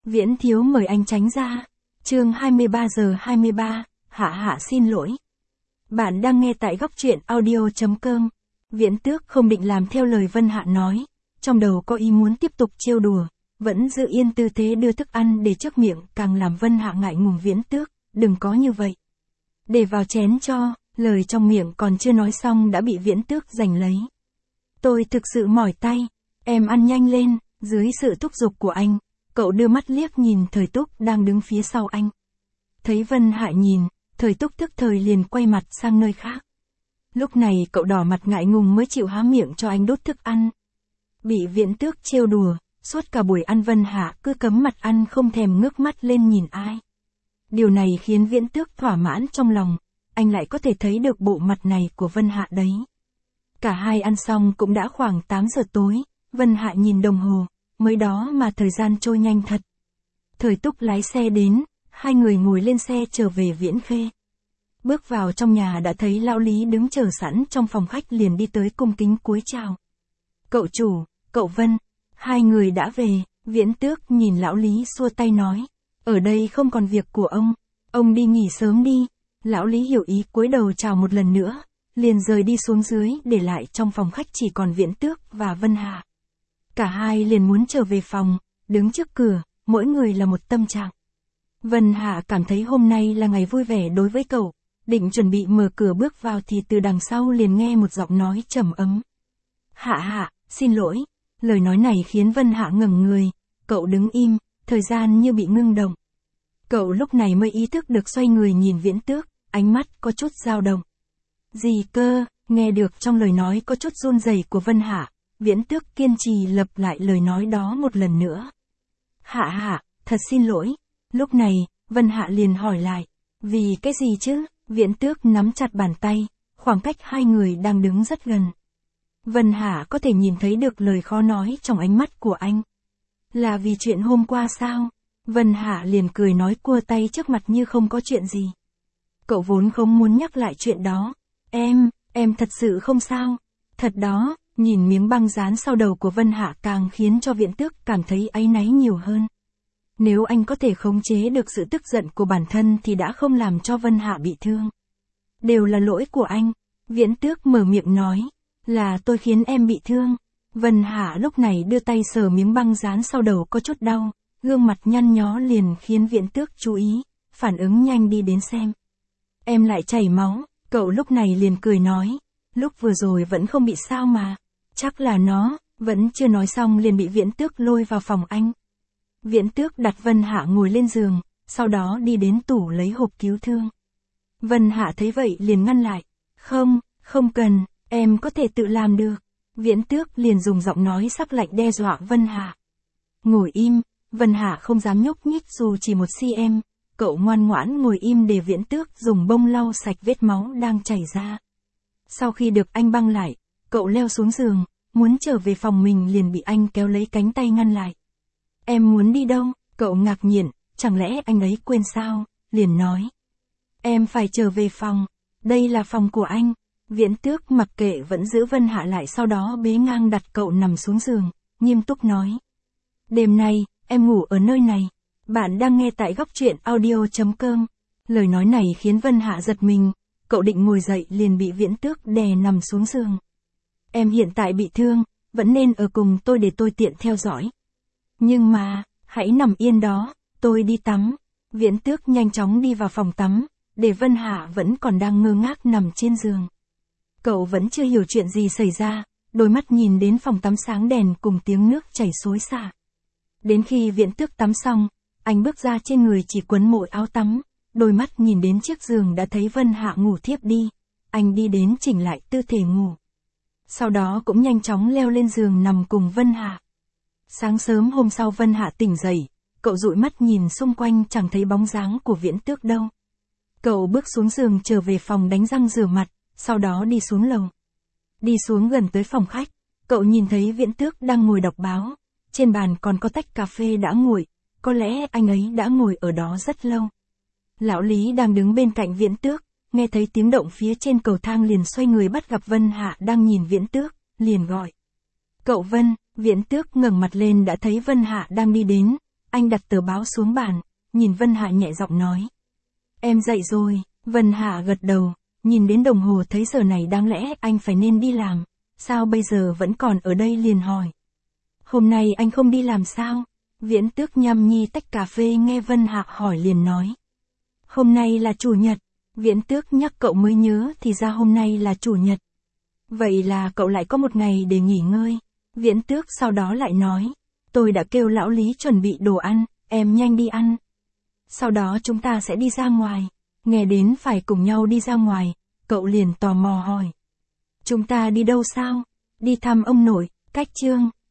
Viễn thiếu mời anh tránh ra. Chương 23:23, Hạ xin lỗi. Bạn đang nghe tại góc truyện audio.com. Viễn Tước không định làm theo lời Vân Hạ nói, trong đầu có ý muốn tiếp tục trêu đùa, vẫn giữ yên tư thế đưa thức ăn để trước miệng, càng làm Vân Hạ ngại ngùng. Viễn Tước, đừng có như vậy. Để vào chén cho, lời trong miệng còn chưa nói xong đã bị Viễn Tước giành lấy. Tôi thực sự mỏi tay, em ăn nhanh lên. Dưới sự thúc giục của anh, cậu đưa mắt liếc nhìn Thời Túc đang đứng phía sau anh. Thấy Vân Hạ nhìn, Thời Túc tức thời liền quay mặt sang nơi khác. Lúc này cậu đỏ mặt ngại ngùng mới chịu há miệng cho anh đút thức ăn. Bị Viễn Tước trêu đùa, suốt cả buổi ăn Vân Hạ cứ cấm mặt ăn không thèm ngước mắt lên nhìn ai. Điều này khiến Viễn Tước thỏa mãn trong lòng, anh lại có thể thấy được bộ mặt này của Vân Hạ đấy. Cả hai ăn xong cũng đã khoảng 8 giờ tối, Vân Hạ nhìn đồng hồ, mới đó mà thời gian trôi nhanh thật. Thời Túc lái xe đến, hai người ngồi lên xe trở về Viễn Khê. Bước vào trong nhà đã thấy lão Lý đứng chờ sẵn trong phòng khách, liền đi tới cung kính cúi chào. Cậu chủ, cậu Vân, hai người đã về. Viễn Tước nhìn lão Lý xua tay nói, ở đây không còn việc của ông đi nghỉ sớm đi. Lão Lý hiểu ý cúi đầu chào một lần nữa, liền rời đi xuống dưới, để lại trong phòng khách chỉ còn Viễn Tước và Vân Hạ. Cả hai liền muốn trở về phòng, đứng trước cửa, mỗi người là một tâm trạng. Vân Hạ cảm thấy hôm nay là ngày vui vẻ đối với cậu, định chuẩn bị mở cửa bước vào thì từ đằng sau liền nghe một giọng nói trầm ấm. Hạ, xin lỗi. Lời nói này khiến Vân Hạ ngẩng người, cậu đứng im, thời gian như bị ngưng động. Cậu lúc này mới ý thức được, xoay người nhìn Viễn Tước, ánh mắt có chút dao động. Gì cơ? Nghe được trong lời nói có chút run rẩy của Vân Hạ, Viễn Tước kiên trì lặp lại lời nói đó một lần nữa. Hạ, thật xin lỗi. Lúc này, Vân Hạ liền hỏi lại, vì cái gì chứ? Viễn Tước nắm chặt bàn tay, khoảng cách hai người đang đứng rất gần. Vân Hạ có thể nhìn thấy được lời khó nói trong ánh mắt của anh. Là vì chuyện hôm qua sao? Vân Hạ liền cười nói cua tay trước mặt như không có chuyện gì. Cậu vốn không muốn nhắc lại chuyện đó. Em thật sự không sao. Thật đó. Nhìn miếng băng dán sau đầu của Vân Hạ càng khiến cho Viễn Tước cảm thấy áy náy nhiều hơn. Nếu anh có thể khống chế được sự tức giận của bản thân thì đã không làm cho Vân Hạ bị thương. Đều là lỗi của anh. Viễn Tước mở miệng nói, là tôi khiến em bị thương. Vân Hạ lúc này đưa tay sờ miếng băng dán sau đầu có chút đau, gương mặt nhăn nhó liền khiến Viễn Tước chú ý, phản ứng nhanh đi đến xem. Em lại chảy máu, cậu lúc này liền cười nói, lúc vừa rồi vẫn không bị sao mà. Chắc là nó. Vẫn chưa nói xong liền bị Viễn Tước lôi vào phòng anh. Viễn Tước đặt Vân Hạ ngồi lên giường, sau đó đi đến tủ lấy hộp cứu thương. Vân Hạ thấy vậy liền ngăn lại. Không cần, em có thể tự làm được. Viễn Tước liền dùng giọng nói sắc lạnh đe dọa Vân Hạ. Ngồi im. Vân Hạ không dám nhúc nhích dù chỉ 1cm. Cậu ngoan ngoãn ngồi im để Viễn Tước dùng bông lau sạch vết máu đang chảy ra. Sau khi được anh băng lại, cậu leo xuống giường, muốn trở về phòng mình liền bị anh kéo lấy cánh tay ngăn lại. Em muốn đi đâu? Cậu ngạc nhiên, chẳng lẽ anh ấy quên sao? Liền nói. Em phải trở về phòng, đây là phòng của anh. Viễn Tước mặc kệ vẫn giữ Vân Hạ lại, sau đó bế ngang đặt cậu nằm xuống giường, nghiêm túc nói. Đêm nay, em ngủ ở nơi này. Bạn đang nghe tại góc truyện audio.com. Lời nói này khiến Vân Hạ giật mình, cậu định ngồi dậy liền bị Viễn Tước đè nằm xuống giường. Em hiện tại bị thương, vẫn nên ở cùng tôi để tôi tiện theo dõi. Nhưng mà, hãy nằm yên đó, tôi đi tắm. Viễn Tước nhanh chóng đi vào phòng tắm, để Vân Hạ vẫn còn đang ngơ ngác nằm trên giường. Cậu vẫn chưa hiểu chuyện gì xảy ra, đôi mắt nhìn đến phòng tắm sáng đèn cùng tiếng nước chảy xối xả. Đến khi Viễn Tước tắm xong, anh bước ra, trên người chỉ quấn mỗi áo tắm, đôi mắt nhìn đến chiếc giường đã thấy Vân Hạ ngủ thiếp đi. Anh đi đến chỉnh lại tư thế ngủ. Sau đó cũng nhanh chóng leo lên giường nằm cùng Vân Hạ. Sáng sớm hôm sau Vân Hạ tỉnh dậy, cậu dụi mắt nhìn xung quanh chẳng thấy bóng dáng của Viễn Tước đâu. Cậu bước xuống giường trở về phòng đánh răng rửa mặt, sau đó đi xuống lầu. Đi xuống gần tới phòng khách, cậu nhìn thấy Viễn Tước đang ngồi đọc báo, trên bàn còn có tách cà phê đã nguội, có lẽ anh ấy đã ngồi ở đó rất lâu. Lão Lý đang đứng bên cạnh Viễn Tước, nghe thấy tiếng động phía trên cầu thang liền xoay người bắt gặp Vân Hạ đang nhìn Viễn Tước, liền gọi. Cậu Vân. Viễn Tước ngẩng mặt lên đã thấy Vân Hạ đang đi đến, Anh đặt tờ báo xuống bàn, nhìn Vân Hạ nhẹ giọng nói. Em dậy rồi, Vân Hạ gật đầu, nhìn đến đồng hồ thấy giờ này đáng lẽ anh phải nên đi làm, sao bây giờ vẫn còn ở đây liền hỏi. Hôm nay anh không đi làm sao? Viễn Tước nhâm nhi tách cà phê nghe Vân Hạ hỏi liền nói. Hôm nay là chủ nhật, Viễn Tước nhắc cậu mới nhớ thì ra hôm nay là chủ nhật. Vậy là cậu lại có một ngày để nghỉ ngơi. Viễn Tước sau đó lại nói. Tôi đã kêu lão Lý chuẩn bị đồ ăn, em nhanh đi ăn. Sau đó chúng ta sẽ đi ra ngoài. Nghe đến phải cùng nhau đi ra ngoài, cậu liền tò mò hỏi. Chúng ta đi đâu sao? Đi thăm ông nội, Cách Trương.